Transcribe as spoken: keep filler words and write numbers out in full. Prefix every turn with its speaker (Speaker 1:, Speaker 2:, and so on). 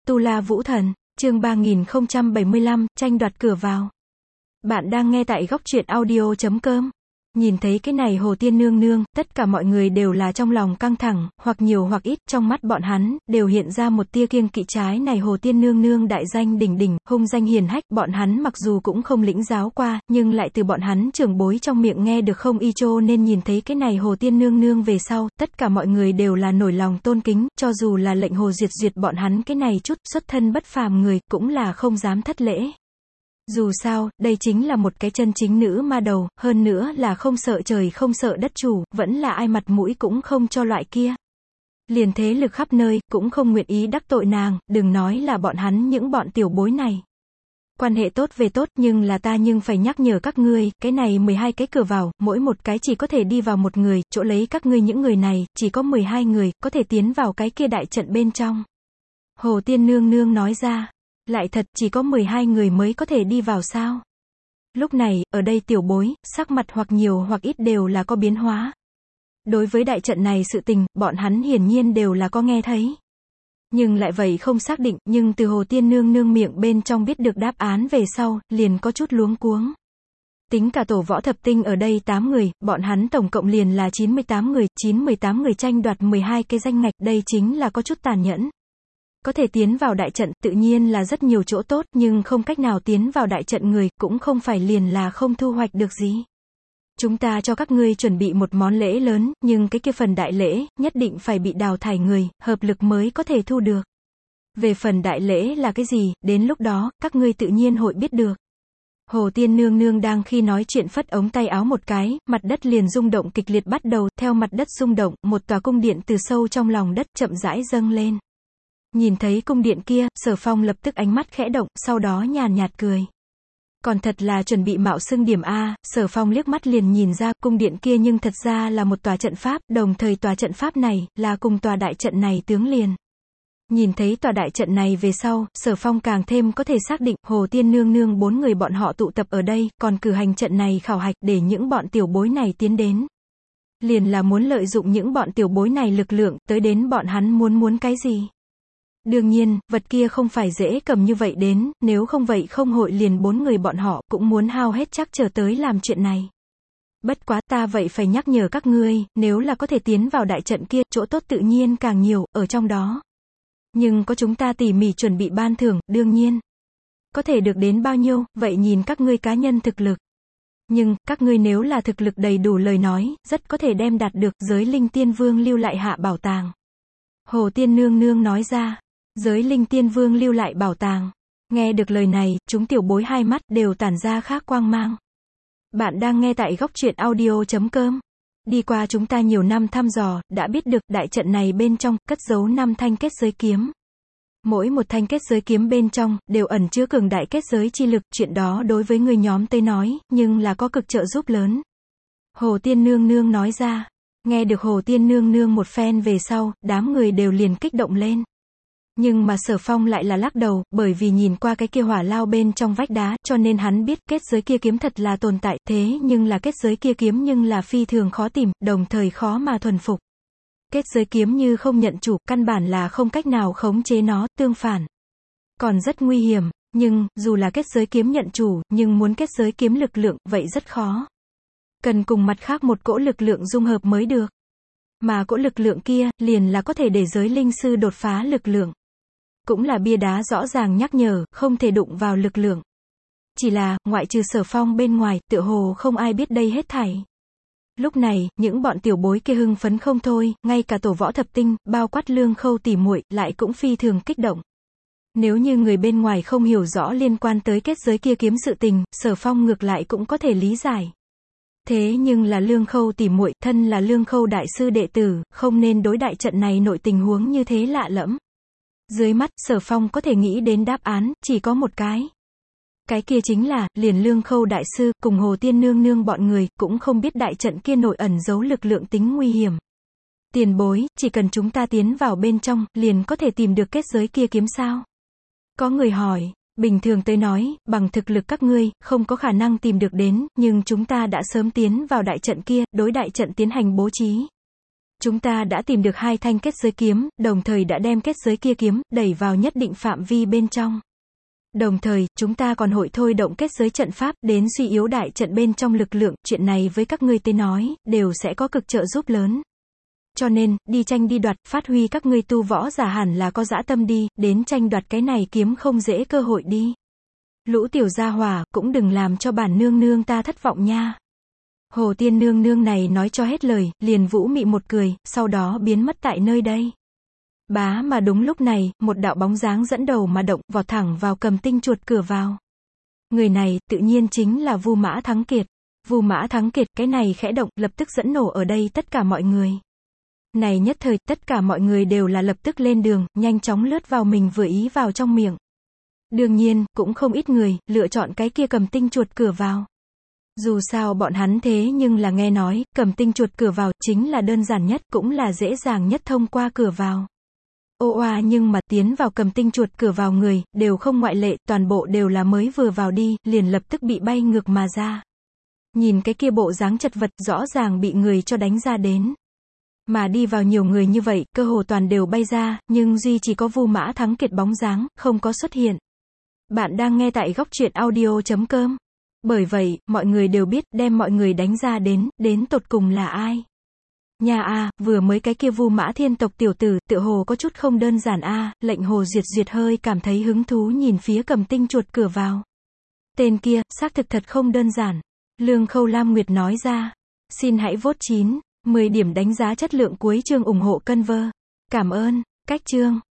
Speaker 1: Tu La Vũ Thần, chương ba nghìn không trăm bảy mươi lăm, tranh đoạt cửa vào. Bạn đang nghe tại góc truyện audio chấm com. Nhìn thấy cái này Hồ Tiên Nương Nương, tất cả mọi người đều là trong lòng căng thẳng, hoặc nhiều hoặc ít, trong mắt bọn hắn, đều hiện ra một tia kiêng kỵ. Trái này Hồ Tiên Nương Nương đại danh đỉnh đỉnh, hung danh hiền hách, bọn hắn mặc dù cũng không lĩnh giáo qua, nhưng lại từ bọn hắn trưởng bối trong miệng nghe được không y chô, nên nhìn thấy cái này Hồ Tiên Nương Nương về sau, tất cả mọi người đều là nổi lòng tôn kính, cho dù là lệnh Hồ Duyệt Duyệt bọn hắn cái này chút xuất thân bất phàm người, cũng là không dám thất lễ. Dù sao, đây chính là một cái chân chính nữ ma đầu, hơn nữa là không sợ trời không sợ đất chủ, vẫn là ai mặt mũi cũng không cho loại kia. Liền thế lực khắp nơi, cũng không nguyện ý đắc tội nàng, đừng nói là bọn hắn những bọn tiểu bối này. Quan hệ tốt về tốt, nhưng là ta nhưng phải nhắc nhở các ngươi, cái này mười hai cái cửa vào, mỗi một cái chỉ có thể đi vào một người, chỗ lấy các ngươi những người này, chỉ có mười hai người, có thể tiến vào cái kia đại trận bên trong. Hồ Tiên Nương Nương nói ra. Lại thật, chỉ có mười hai người mới có thể đi vào sao? Lúc này, ở đây tiểu bối, sắc mặt hoặc nhiều hoặc ít đều là có biến hóa. Đối với đại trận này sự tình, bọn hắn hiển nhiên đều là có nghe thấy. Nhưng lại vậy không xác định, nhưng từ Hồ Tiên Nương Nương miệng bên trong biết được đáp án về sau, liền có chút luống cuống. Tính cả tổ võ thập tinh ở đây tám người, bọn hắn tổng cộng liền là chín mươi tám người, chín mươi tám người tranh đoạt mười hai cái danh ngạch, đây chính là có chút tàn nhẫn. Có thể tiến vào đại trận, tự nhiên là rất nhiều chỗ tốt, nhưng không cách nào tiến vào đại trận người, cũng không phải liền là không thu hoạch được gì. Chúng ta cho các ngươi chuẩn bị một món lễ lớn, nhưng cái kia phần đại lễ, nhất định phải bị đào thải người, hợp lực mới có thể thu được. Về phần đại lễ là cái gì, đến lúc đó, các ngươi tự nhiên hội biết được. Hồ Tiên Nương Nương đang khi nói chuyện phất ống tay áo một cái, mặt đất liền rung động kịch liệt bắt đầu, theo mặt đất rung động, một tòa cung điện từ sâu trong lòng đất chậm rãi dâng lên. Nhìn thấy cung điện kia, Sở Phong lập tức ánh mắt khẽ động, sau đó nhàn nhạt cười. Còn thật là chuẩn bị mạo xưng điểm A, Sở Phong liếc mắt liền nhìn ra, cung điện kia nhưng thật ra là một tòa trận pháp, đồng thời tòa trận pháp này, là cùng tòa đại trận này tướng liền. Nhìn thấy tòa đại trận này về sau, Sở Phong càng thêm có thể xác định, Hồ Tiên Nương Nương bốn người bọn họ tụ tập ở đây, còn cử hành trận này khảo hạch, để những bọn tiểu bối này tiến đến. Liền là muốn lợi dụng những bọn tiểu bối này lực lượng, tới đến bọn hắn muốn muốn cái gì. Đương nhiên, vật kia không phải dễ cầm như vậy đến, nếu không vậy không hội liền bốn người bọn họ cũng muốn hao hết chắc chờ tới làm chuyện này. Bất quá ta vậy phải nhắc nhở các ngươi, nếu là có thể tiến vào đại trận kia, chỗ tốt tự nhiên càng nhiều, ở trong đó. Nhưng có chúng ta tỉ mỉ chuẩn bị ban thưởng, đương nhiên. Có thể được đến bao nhiêu, vậy nhìn các ngươi cá nhân thực lực. Nhưng, các ngươi nếu là thực lực đầy đủ lời nói, rất có thể đem đạt được giới linh tiên vương lưu lại hạ bảo tàng. Hồ Tiên Nương Nương nói ra. Giới linh tiên vương lưu lại bảo tàng. Nghe được lời này, chúng tiểu bối hai mắt đều tản ra khác quang mang. Bạn đang nghe tại góc truyện audio chấm com. Đi qua chúng ta nhiều năm thăm dò, đã biết được đại trận này bên trong, cất giấu năm thanh kết giới kiếm. Mỗi một thanh kết giới kiếm bên trong, đều ẩn chứa cường đại kết giới chi lực, chuyện đó đối với người nhóm Tây nói, nhưng là có cực trợ giúp lớn. Hồ Tiên Nương Nương nói ra. Nghe được Hồ Tiên Nương Nương một phen về sau, đám người đều liền kích động lên. Nhưng mà Sở Phong lại là lắc đầu, bởi vì nhìn qua cái kia hỏa lao bên trong vách đá, cho nên hắn biết kết giới kia kiếm thật là tồn tại, thế nhưng là kết giới kia kiếm nhưng là phi thường khó tìm, đồng thời khó mà thuần phục. Kết giới kiếm như không nhận chủ, căn bản là không cách nào khống chế nó, tương phản. Còn rất nguy hiểm, nhưng, dù là kết giới kiếm nhận chủ, nhưng muốn kết giới kiếm lực lượng, vậy rất khó. Cần cùng mặt khác một cỗ lực lượng dung hợp mới được. Mà cỗ lực lượng kia, liền là có thể để giới linh sư đột phá lực lượng. Cũng là bia đá rõ ràng nhắc nhở, không thể đụng vào lực lượng. Chỉ là, ngoại trừ Sở Phong bên ngoài, tựa hồ không ai biết đây hết thảy. Lúc này, những bọn tiểu bối kia hưng phấn không thôi, ngay cả tổ võ thập tinh, bao quát Lương Khâu tỉ muội, lại cũng phi thường kích động. Nếu như người bên ngoài không hiểu rõ liên quan tới kết giới kia kiếm sự tình, Sở Phong ngược lại cũng có thể lý giải. Thế nhưng là Lương Khâu tỉ muội, thân là Lương Khâu đại sư đệ tử, không nên đối đại trận này nội tình huống như thế lạ lẫm. Dưới mắt, Sở Phong có thể nghĩ đến đáp án, chỉ có một cái. Cái kia chính là, liền Lương Khâu đại sư, cùng Hồ Tiên Nương Nương bọn người, cũng không biết đại trận kia nội ẩn giấu lực lượng tính nguy hiểm. Tiền bối, chỉ cần chúng ta tiến vào bên trong, liền có thể tìm được kết giới kia kiếm sao? Có người hỏi, bình thường tới nói, bằng thực lực các ngươi, không có khả năng tìm được đến, nhưng chúng ta đã sớm tiến vào đại trận kia, đối đại trận tiến hành bố trí. Chúng ta đã tìm được hai thanh kết giới kiếm, đồng thời đã đem kết giới kia kiếm, đẩy vào nhất định phạm vi bên trong. Đồng thời, chúng ta còn hội thôi động kết giới trận pháp, đến suy yếu đại trận bên trong lực lượng, chuyện này với các ngươi tới nói, đều sẽ có cực trợ giúp lớn. Cho nên, đi tranh đi đoạt, phát huy các ngươi tu võ giả hẳn là có dã tâm đi, đến tranh đoạt cái này kiếm không dễ cơ hội đi. Lũ tiểu gia hỏa, cũng đừng làm cho bản nương nương ta thất vọng nha. Hồ Tiên nương nương này nói cho hết lời, liền vũ mị một cười, sau đó biến mất tại nơi đây. Bá mà đúng lúc này, một đạo bóng dáng dẫn đầu mà động, vọt thẳng vào Cầm Tinh chuột cửa vào. Người này, tự nhiên chính là Vu Mã Thắng Kiệt. Vu Mã Thắng Kiệt, cái này khẽ động, lập tức dẫn nổ ở đây tất cả mọi người. Này nhất thời, tất cả mọi người đều là lập tức lên đường, nhanh chóng lướt vào mình vừa ý vào trong miệng. Đương nhiên, cũng không ít người, lựa chọn cái kia Cầm Tinh chuột cửa vào. Dù sao bọn hắn thế nhưng là nghe nói, Cầm Tinh chuột cửa vào, chính là đơn giản nhất, cũng là dễ dàng nhất thông qua cửa vào. Ô oa nhưng mà tiến vào Cầm Tinh chuột cửa vào người, đều không ngoại lệ, toàn bộ đều là mới vừa vào đi, liền lập tức bị bay ngược mà ra. Nhìn cái kia bộ dáng chật vật, rõ ràng bị người cho đánh ra đến. Mà đi vào nhiều người như vậy, cơ hồ toàn đều bay ra, nhưng duy chỉ có Vu Mã Thắng Kiệt bóng dáng, không có xuất hiện. Bạn đang nghe tại góc truyện audio chấm com. Bởi vậy, mọi người đều biết, đem mọi người đánh ra đến, đến tột cùng là ai. Nhà a, vừa mới cái kia Vu Mã Thiên tộc tiểu tử, tựa hồ có chút không đơn giản a, lệnh Hồ Duyệt Duyệt hơi cảm thấy hứng thú nhìn phía Cầm Tinh chuột cửa vào. Tên kia, xác thực thật không đơn giản. Lương Khâu Lam Nguyệt nói ra. Xin hãy vote chín, mười điểm đánh giá chất lượng cuối chương ủng hộ Conver. Cảm ơn, cách chương.